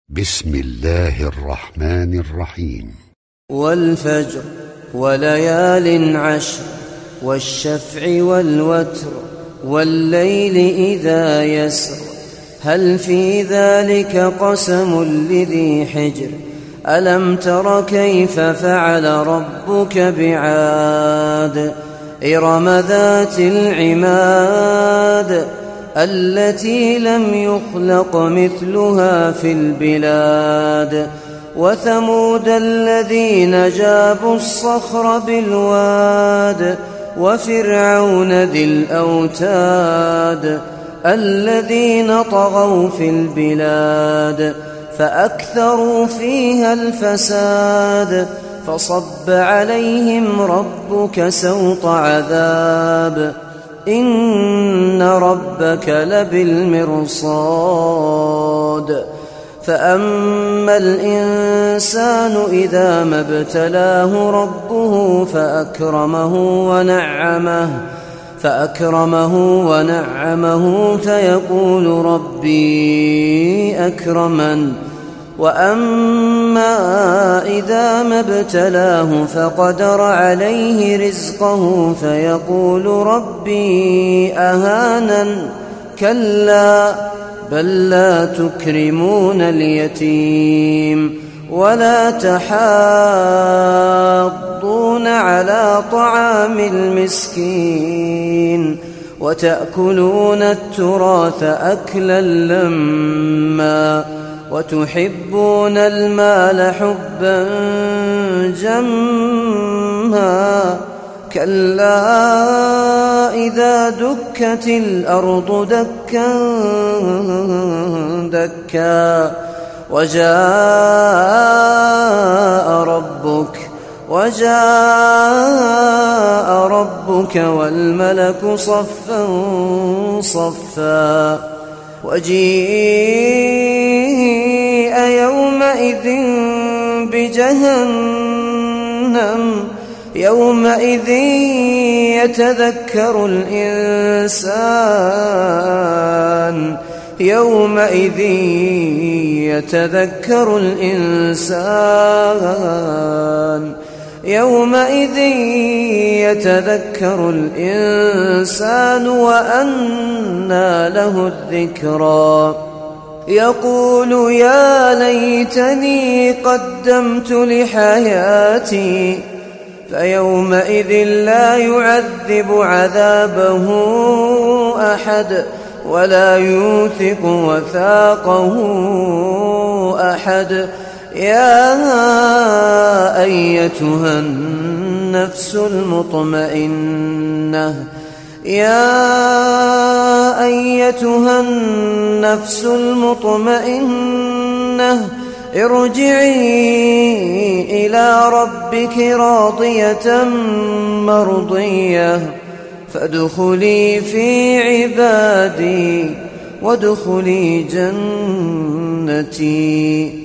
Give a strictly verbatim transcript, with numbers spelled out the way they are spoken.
بسم الله الرحمن الرحيم. والفجر وليال عشر والشفع والوتر والليل إذا يسر هل في ذلك قسم لذي حجر ألم تر كيف فعل ربك بعاد إرم ذات العماد التي لم يخلق مثلها في البلاد وثمود الذين جابوا الصخر بالواد وفرعون ذي الأوتاد الذين طغوا في البلاد فأكثروا فيها الفساد فصب عليهم ربك سوط عذاب إن ربك لبالمرصاد فأما الإنسان إذا ما ابتلاه ربه فأكرمه ونعمه فأكرمه ونعمه فيقول ربي أكرمن وأما إذا ما ابتلاه فقدر عليه رزقه فيقول ربي أهانن كلا بل لا تكرمون اليتيم ولا تحاضون على طعام المسكين وتأكلون التراث أكلا لما وتحبون المال حبا جما كلا إذا دكت الأرض دكا دكا وجاء ربك وجاء ربك والملك صفا صفا وجيء يومئذ بجهنم يومئذ يتذكر الإنسان يومئذ يتذكر الإنسان يومئذ يتذكر الإنسان وأنى له الذكرى يقول يا ليتني قدمت لحياتي فيومئذ لا يعذب عذابه أحد ولا يوثق وثاقه أحد يا أيتها النفس المطمئنة يا أيتها النفس المطمئنة ارجعي إلى ربك راضية مرضية فادخلي في عبادي وادخلي جنتي.